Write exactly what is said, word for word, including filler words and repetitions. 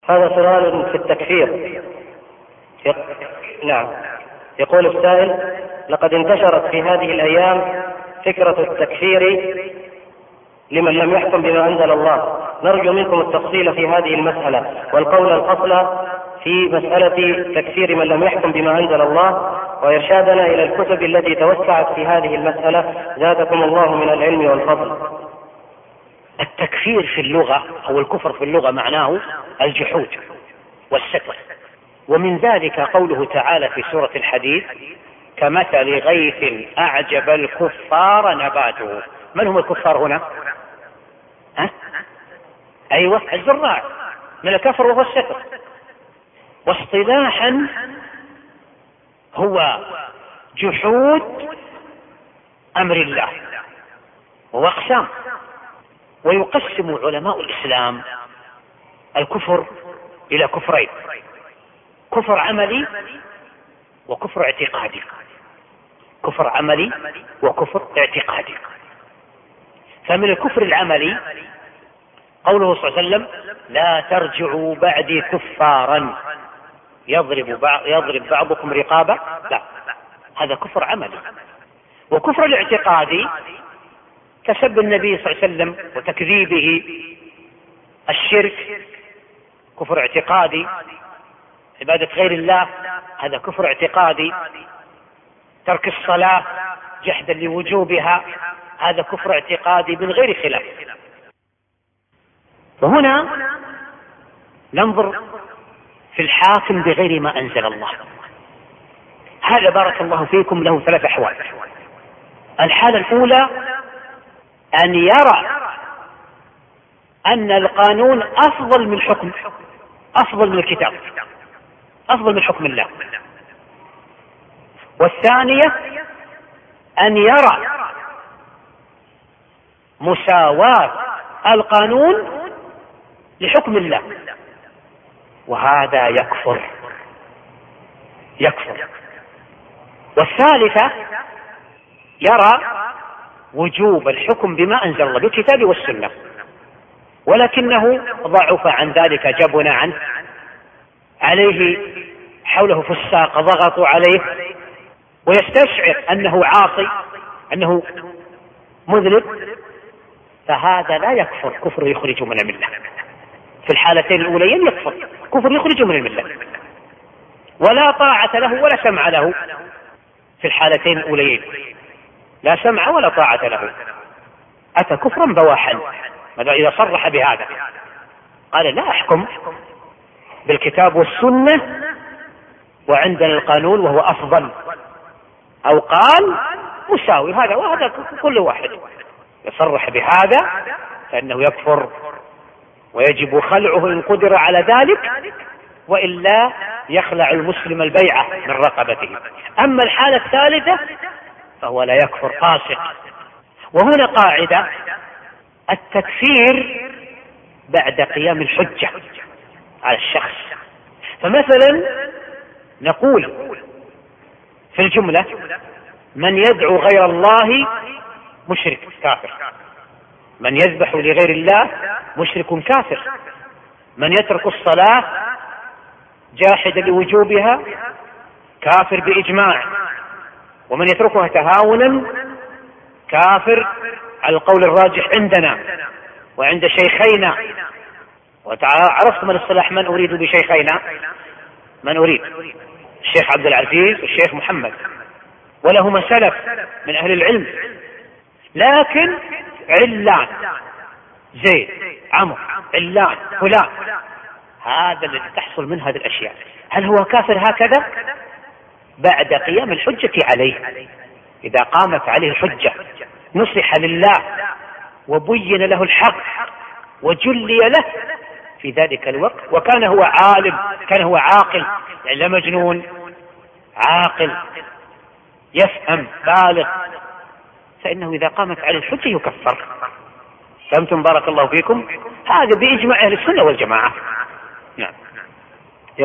هذا سؤال في التكفير. نعم. يقول السائل: لقد انتشرت في هذه الأيام فكرة التكفير لمن لم يحكم بما أنزل الله، نرجو منكم التفصيل في هذه المسألة والقول الفصل في مسألة تكفير من لم يحكم بما أنزل الله، وإرشادنا إلى الكتب التي توسعت في هذه المسألة، زادكم الله من العلم والفضل. التكفير في اللغة أو الكفر في اللغة معناه الجحود والستر، ومن ذلك قوله تعالى في سورة الحديد: كمثل غيث أعجب الكفار نباته. من هم الكفار هنا؟ ها؟ أيوة، الزراع من الكفر وهو الستر. واصطلاحا هو جحود أمر الله، وهو أقسام. ويقسم علماء الإسلام الكفر إلى كفرين: كفر عملي وكفر اعتقادي. كفر عملي وكفر اعتقادي. فمن الكفر العملي قوله صلى الله عليه وسلم: لا ترجعوا بعدي كفارا يضرب يضرب بعضكم رقابه. لا، هذا كفر عملي. وكفر الاعتقادي كسب النبي صلى الله عليه وسلم وتكذيبه، الشرك كفر اعتقادي، عبادة غير الله هذا كفر اعتقادي، ترك الصلاة جحدا لوجوبها هذا كفر اعتقادي من غير خلاف. وهنا ننظر في الحاكم بغير ما أنزل الله. هذا بارك الله فيكم له ثلاث أحوال. الحالة الأولى أن يرى أن القانون أفضل من الحكم، أفضل من الكتاب، أفضل من حكم الله. والثانية أن يرى مساواة القانون لحكم الله، وهذا يكفر يكفر. والثالثة يرى وجوب الحكم بما أنزل الله بالكتاب والسنة، ولكنه ضعف عن ذلك، جبن عنه، عليه حوله فساق ضغطوا عليه، ويستشعر أنه عاصي، أنه مذنب، فهذا لا يكفر كفر يخرج من الملة. في الحالتين الأوليين يكفر كفر يخرج من الملة، ولا طاعة له ولا سمع له. في الحالتين الأوليين لا سمع ولا طاعة له، أتى كفرا بواحا. ماذا إذا صرح بهذا؟ قال: لا أحكم بالكتاب والسنة وعندنا القانون وهو أفضل، أو قال مساوي هذا وهذا كل واحد. يصرح بهذا فإنه يكفر، ويجب خلعه إن قدر على ذلك، وإلا يخلع المسلم البيعة من رقبته. أما الحالة الثالثة فهو لا يكفر، فاسق. وهنا قاعدة: التكفير بعد قيام الحجة على الشخص. فمثلا نقول في الجملة: من يدعو غير الله مشرك كافر، من يذبح لغير الله مشرك كافر، من يترك الصلاة جاحدا لوجوبها كافر بإجماع، ومن يتركها تهاونا كافر على القول الراجح عندنا وعند شيخينا. وعرفت من الصلاح من أريد بشيخينا؟ من أريد؟ الشيخ عبد العزيز والشيخ محمد، ولهما سلف من أهل العلم. لكن علان زيد عمرو علان فلان، هذا الذي تحصل من هذه الأشياء. هل هو كافر هكذا؟ بعد قيام الحجة عليه. إذا قامت عليه الحجة نصح لله وبين له الحق وجلي له في ذلك الوقت، وكان هو عالم، كان هو عاقل، يعني لا مجنون، عاقل يفهم بالغ، فإنه إذا قامت عليه الحجة يكفر. فهمتم؟ بارك الله فيكم. هذا بإجماع أهل السنة والجماعة. نعم.